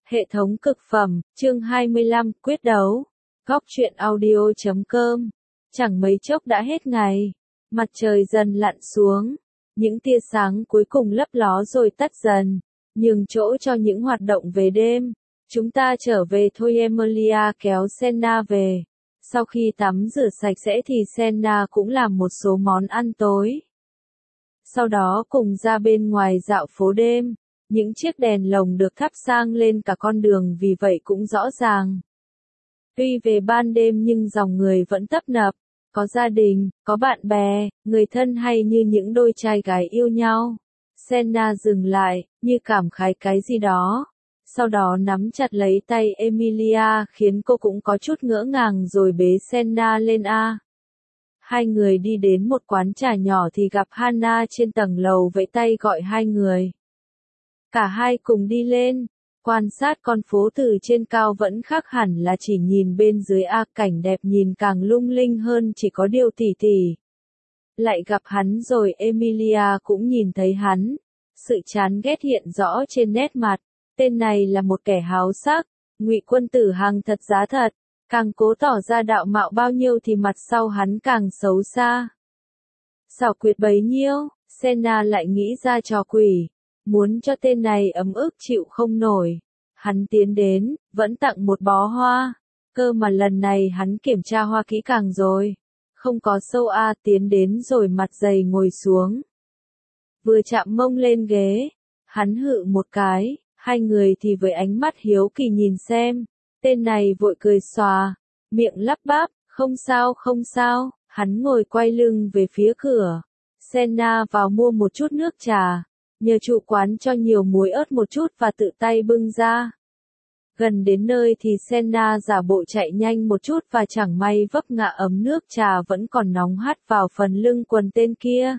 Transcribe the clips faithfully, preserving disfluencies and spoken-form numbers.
Hệ thống cực phẩm, chương hai mươi lăm, quyết đấu. Góc truyện audio chấm com. Chẳng mấy chốc đã hết ngày. Mặt trời dần lặn xuống. Những tia sáng cuối cùng lấp ló rồi tắt dần. Nhường chỗ cho những hoạt động về đêm. Chúng ta trở về thôi. Emilia kéo Senna về. Sau khi tắm rửa sạch sẽ thì Senna cũng làm một số món ăn tối. Sau đó cùng ra bên ngoài dạo phố đêm. Những chiếc đèn lồng được thắp sang lên cả con đường vì vậy cũng rõ ràng. Tuy về ban đêm nhưng dòng người vẫn tấp nập, có gia đình, có bạn bè, người thân hay như những đôi trai gái yêu nhau. Senna dừng lại, như cảm khái cái gì đó. Sau đó nắm chặt lấy tay Emilia khiến cô cũng có chút ngỡ ngàng rồi bế Senna lên A. Hai người đi đến một quán trà nhỏ thì gặp Hannah trên tầng lầu vẫy tay gọi hai người. Cả hai cùng đi lên, quan sát con phố từ trên cao vẫn khác hẳn là chỉ nhìn bên dưới A, cảnh đẹp nhìn càng lung linh hơn, chỉ có điều tỉ tỉ. Lại gặp hắn rồi Emilia cũng nhìn thấy hắn, sự chán ghét hiện rõ trên nét mặt, tên này là một kẻ háo sắc, Ngụy Quân Tử hàng thật giá thật, càng cố tỏ ra đạo mạo bao nhiêu thì mặt sau hắn càng xấu xa. Xảo quyệt bấy nhiêu, Senna lại nghĩ ra trò quỷ. Muốn cho tên này ấm ức chịu không nổi. Hắn tiến đến, vẫn tặng một bó hoa. Cơ mà lần này hắn kiểm tra hoa kỹ càng rồi. Không có sâu A, tiến đến rồi mặt dày ngồi xuống. Vừa chạm mông lên ghế, hắn hự một cái, hai người thì với ánh mắt hiếu kỳ nhìn xem. Tên này vội cười xòa, miệng lắp bắp, không sao không sao, hắn ngồi quay lưng về phía cửa. Senna vào mua một chút nước trà. Nhờ chủ quán cho nhiều muối ớt một chút và tự tay bưng ra. Gần đến nơi thì Senna giả bộ chạy nhanh một chút và chẳng may vấp ngã ấm nước trà vẫn còn nóng hắt vào phần lưng quần tên kia.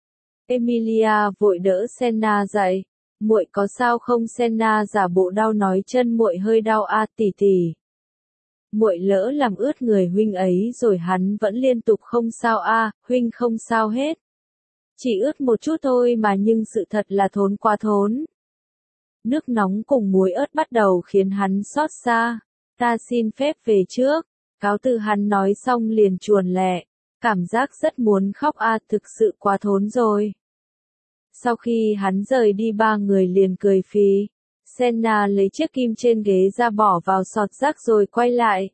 Emilia vội đỡ Senna dậy. Muội có sao không? Senna giả bộ đau nói chân muội hơi đau A tỉ tỉ. Muội lỡ làm ướt người huynh ấy rồi. Hắn vẫn liên tục không sao A, huynh không sao hết. Chỉ ướt một chút thôi mà nhưng sự thật là thốn quá thốn. Nước nóng cùng muối ớt bắt đầu khiến hắn xót xa. Ta xin phép về trước. Cáo từ hắn nói xong liền chuồn lẹ. Cảm giác rất muốn khóc A, thực sự quá thốn rồi. Sau khi hắn rời đi ba người liền cười phì. Senna lấy chiếc kim trên ghế ra bỏ vào sọt rác rồi quay lại.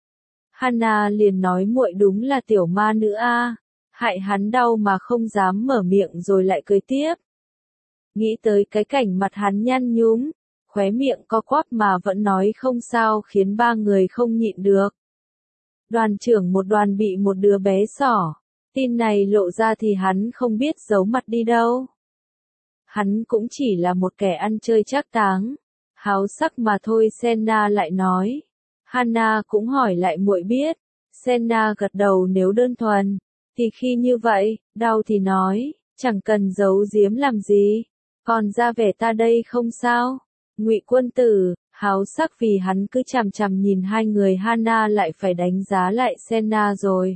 Hannah liền nói muội đúng là tiểu ma nữ A. Hại hắn đau mà không dám mở miệng rồi lại cười tiếp. Nghĩ tới cái cảnh mặt hắn nhăn nhúm, khóe miệng co quắp mà vẫn nói không sao khiến ba người không nhịn được. Đoàn trưởng một đoàn bị một đứa bé xỏ, tin này lộ ra thì hắn không biết giấu mặt đi đâu. Hắn cũng chỉ là một kẻ ăn chơi trác táng, háo sắc mà thôi. Senna lại nói. Hannah cũng hỏi lại muội biết. Senna gật đầu, nếu đơn thuần thì khi như vậy, đau thì nói, chẳng cần giấu giếm làm gì, còn ra vẻ ta đây không sao. Ngụy Quân Tử, háo sắc vì hắn cứ chằm chằm nhìn hai người. Hannah lại phải đánh giá lại Senna rồi.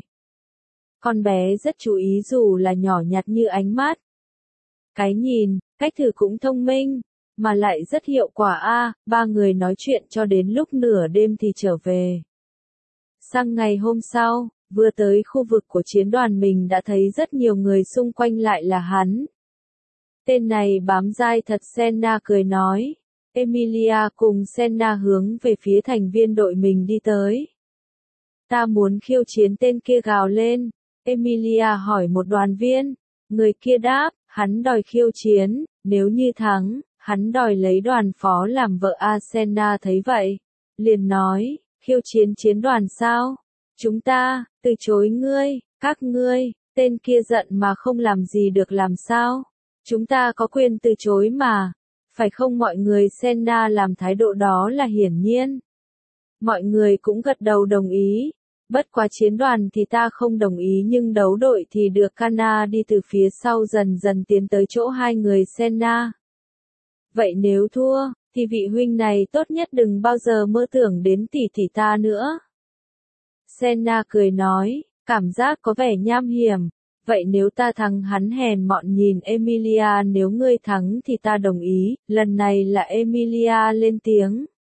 Con bé rất chú ý dù là nhỏ nhặt như ánh mắt. Cái nhìn, cách thử cũng thông minh, mà lại rất hiệu quả A. Ba người nói chuyện cho đến lúc nửa đêm thì trở về. Sang ngày hôm sau, vừa tới khu vực của chiến đoàn mình đã thấy rất nhiều người xung quanh lại là hắn. Tên này bám dai thật. Senna cười nói. Emilia cùng Senna hướng về phía thành viên đội mình đi tới. Ta muốn khiêu chiến, tên kia gào lên. Emilia hỏi một đoàn viên. Người kia đáp, hắn đòi khiêu chiến, nếu như thắng, hắn đòi lấy đoàn phó làm vợ A. Senna thấy vậy, liền nói, khiêu chiến chiến đoàn sao? Chúng ta, từ chối ngươi, các ngươi. Tên kia giận mà không làm gì được làm sao? Chúng ta có quyền từ chối mà, phải không mọi người? Senna làm thái độ đó là hiển nhiên. Mọi người cũng gật đầu đồng ý. Bất quá chiến đoàn thì ta không đồng ý nhưng đấu đội thì được. Hannah đi từ phía sau dần dần tiến tới chỗ hai người Senna. Vậy nếu thua, thì vị huynh này tốt nhất đừng bao giờ mơ tưởng đến tỷ tỷ ta nữa. Senna cười nói, cảm giác có vẻ nham hiểm. Vậy nếu ta thắng? Hắn hèn mọn nhìn Emilia. Nếu ngươi thắng thì ta đồng ý. Lần này là Emilia lên tiếng.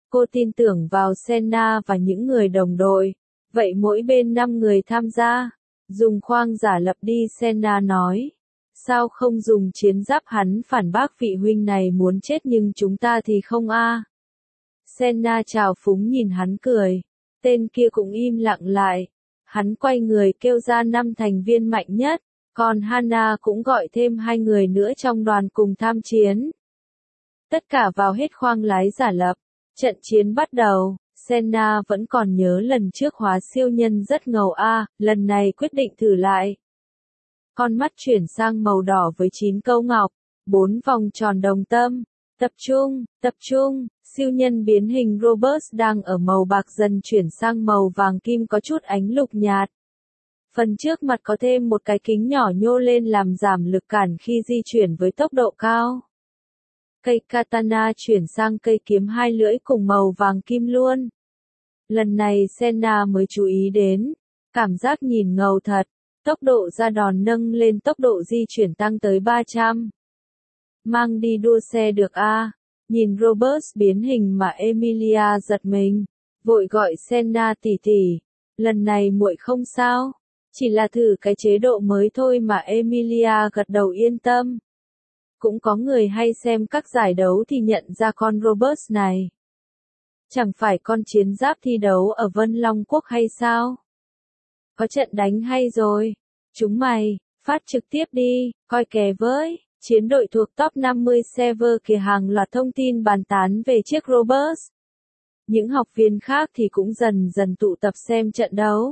Cô tin tưởng vào Senna và những người đồng đội. Vậy mỗi bên năm người tham gia. Dùng khoang giả lập đi, Senna nói. Sao không dùng chiến giáp, hắn phản bác, vị huynh này muốn chết nhưng chúng ta thì không a. À. Senna trào phúng nhìn hắn cười. Tên kia cũng im lặng lại. Hắn quay người kêu ra năm thành viên mạnh nhất, còn Hana cũng gọi thêm hai người nữa trong đoàn cùng tham chiến. Tất cả vào hết khoang lái giả lập. Trận chiến bắt đầu. Senna vẫn còn nhớ lần trước hóa siêu nhân rất ngầu a, à, lần này quyết định thử lại. Con mắt chuyển sang màu đỏ với chín câu ngọc, bốn vòng tròn đồng tâm. Tập trung, tập trung, siêu nhân biến hình Robert đang ở màu bạc dần chuyển sang màu vàng kim có chút ánh lục nhạt. Phần trước mặt có thêm một cái kính nhỏ nhô lên làm giảm lực cản khi di chuyển với tốc độ cao. Cây katana chuyển sang cây kiếm hai lưỡi cùng màu vàng kim luôn. Lần này Senna mới chú ý đến, cảm giác nhìn ngầu thật, tốc độ ra đòn nâng lên, tốc độ di chuyển tăng tới ba trăm. Mang đi đua xe được a. À. Nhìn Robert biến hình mà Emilia giật mình, vội gọi Senna tỷ tỷ, lần này muội không sao, chỉ là thử cái chế độ mới thôi mà. Emilia gật đầu yên tâm. Cũng có người hay xem các giải đấu thì nhận ra con Robert này. Chẳng phải con chiến giáp thi đấu ở Vân Long Quốc hay sao? Có trận đánh hay rồi. Chúng mày, phát trực tiếp đi, coi kè với. Chiến đội thuộc top năm mươi server kìa, hàng loạt thông tin bàn tán về chiếc Robert. Những học viên khác thì cũng dần dần tụ tập xem trận đấu.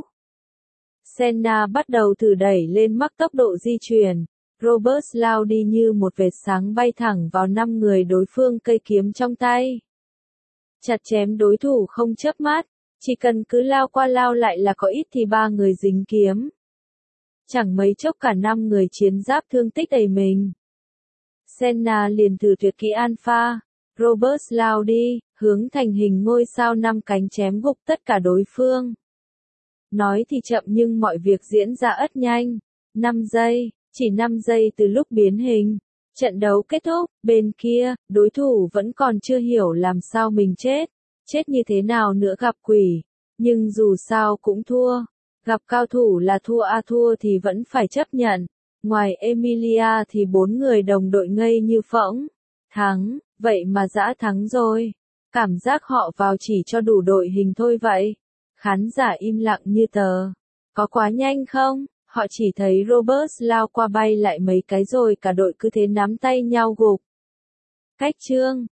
Senna bắt đầu thử đẩy lên mắc tốc độ di chuyển. Robert lao đi như một vệt sáng bay thẳng vào năm người đối phương, cây kiếm trong tay. Chặt chém đối thủ không chớp mắt, chỉ cần cứ lao qua lao lại là có ít thì ba người dính kiếm. Chẳng mấy chốc cả năm người chiến giáp thương tích đầy mình. Senna liền thử tuyệt kỹ Alpha. Robert lao đi, hướng thành hình ngôi sao năm cánh chém gục tất cả đối phương. Nói thì chậm nhưng mọi việc diễn ra ất nhanh. năm giây, chỉ năm giây từ lúc biến hình. Trận đấu kết thúc, bên kia, đối thủ vẫn còn chưa hiểu làm sao mình chết. Chết như thế nào nữa, gặp quỷ. Nhưng dù sao cũng thua. Gặp cao thủ là thua a, à, thua thì vẫn phải chấp nhận. Ngoài Emilia thì bốn người đồng đội ngây như phỗng. Thắng, vậy mà dã thắng rồi. Cảm giác họ vào chỉ cho đủ đội hình thôi vậy. Khán giả im lặng như tờ. Có quá nhanh không? Họ chỉ thấy Robert lao qua bay lại mấy cái rồi cả đội cứ thế nắm tay nhau gục. Cách chương